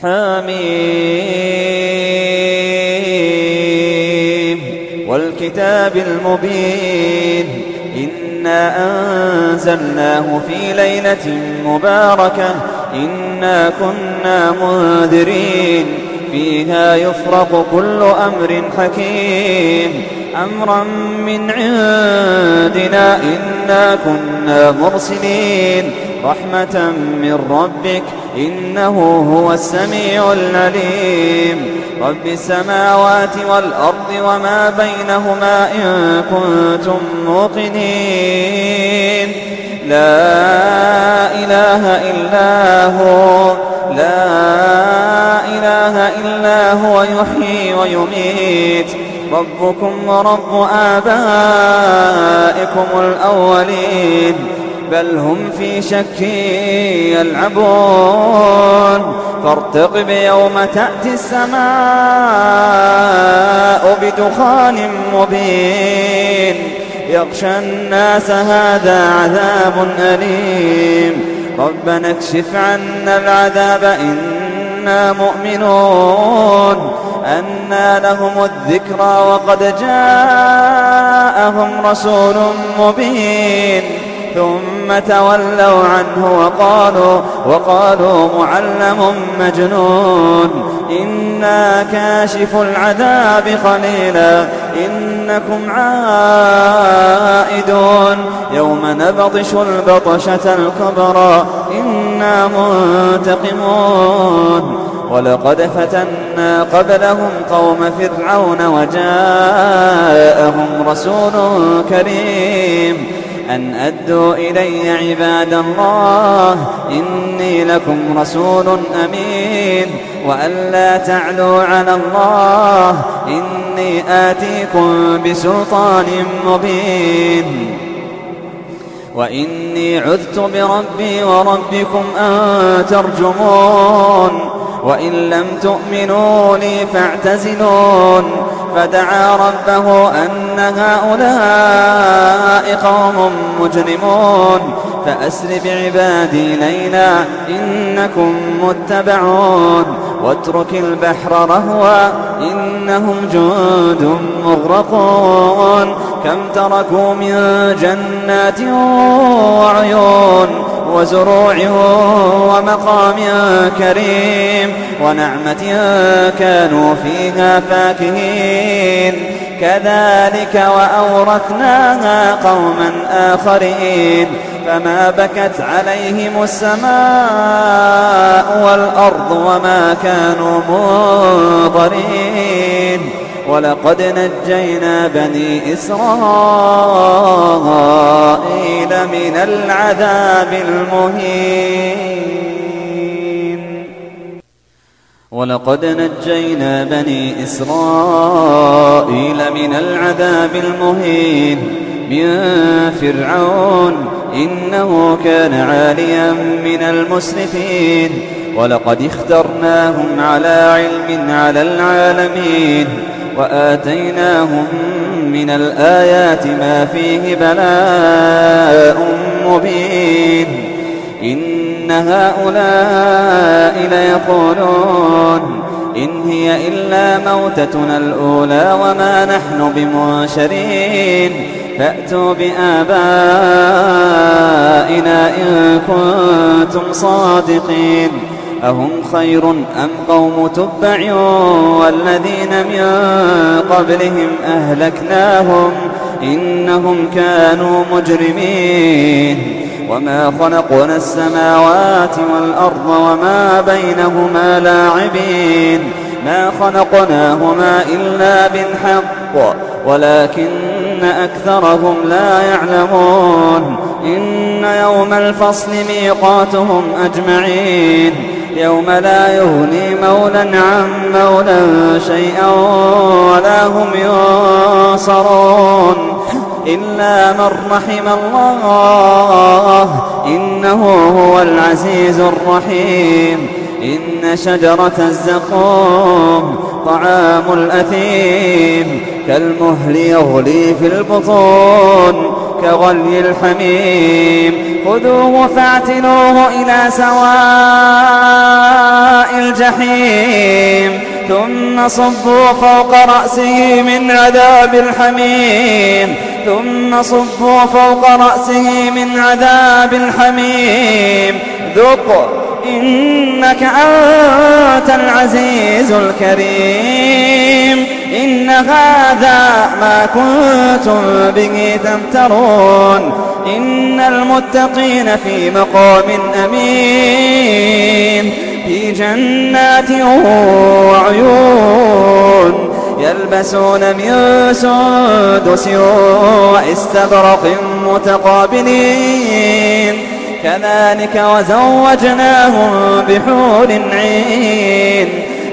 حميم والكتاب المبين إنا أنزلناه في ليلة مباركة إنا كنا منذرين فيها يفرق كل أمر حكيم أمرا من عندنا إنا كنا مرسلين رحمة من ربك إنه هو السميع العليم رب السماوات والأرض وما بينهما إن كنتم موقنين لا إله إلا هو لا إله إلا هو يحيي ويميت ربكم ورب آبائكم الأولين بل هم في شك يلعبون فارتقب يوم تأتي السماء بدخان مبين يغشى الناس هذا عذاب أليم ربنا اكشف عنا العذاب إنا مؤمنون أنى لهم الذكرى وقد جاءهم رسول مبين ثم تولوا عنه وقالوا معلم مجنون إنا كاشف العذاب قليلا إنكم عائدون يوم نبطش البطشة الكبرى إنا منتقمون ولقد فتنا قبلهم قوم فرعون وجاءهم رسول كريم أن أدوا إلي عباد الله إني لكم رسول أمين وأن لا تعلوا على الله إني آتيكم بسلطان مبين وإني عذت بربي وربكم أن ترجمون وإن لم تؤمنوا لي فاعتزلون فدعا ربه أن هؤلاء قوم مجرمون فأسر بعبادي ليلا إنكم متبعون واترك البحر رهوا إنهم جند مغرقون كم تركوا من جنات وعيون وزروع ومقام كريم ونعمة كانوا فيها فاكهين كذلك وأورثناها قوما آخرين فما بكت عليهم السماء والأرض وما كانوا منظرين ولقد نجينا بني إسرائيل من العذاب المهين ولقد نجينا بني إسرائيل من العذاب المهين من فرعون إنه كان عاليا من المسرفين ولقد اخترناهم على علم على العالمين وآتيناهم من الآيات ما فيه بلاء مبين إن هؤلاء ليقولون إن هي إلا موتتنا الأولى وما نحن بمنشرين فأتوا بآبائنا إن كنتم صادقين أهم خير أم قوم تبع والذين من قبلهم أهلكناهم إنهم كانوا مجرمين وما خلقنا السماوات والأرض وما بينهما لاعبين ما خلقناهما إلا بالحق ولكن أكثرهم لا يعلمون إن يوم الفصل ميقاتهم أجمعين يوم لا يغني مولا عن مولا شيئا ولا هم ينصرون إلا من رحم الله إنه هو العزيز الرحيم إن شجرة الزقوم طعام الأثيم كالمهل يغلي في البطون كغلي الحميم خذوه فاعتلوه إلى سواء الجحيم الجحيم ثم صبوا فوق رأسه من عذاب الحميم ذق إنك أنت العزيز الكريم إن هذا ما كنتم به تمترون إن المتقين في مقام أمين في جنات وعيون يلبسون من سندس واستبرق متقابلين كذلك وزوجناهم بحور عين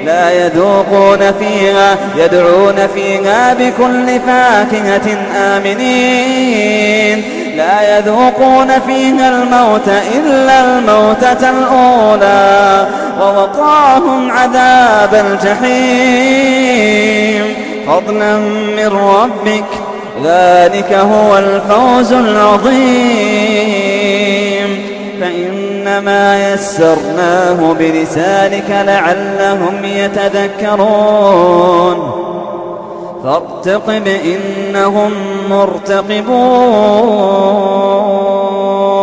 يدعون فيها بكل فاكهة آمنين لا يذوقون فيها الموت إلا الموتة الأولى ووقاهم عذاب الجحيم فضلا من ربك ذلك هو الفوز العظيم فإنما يسرناه بلسانك لعلهم يتذكرون فارتقب إنهم مرتقبون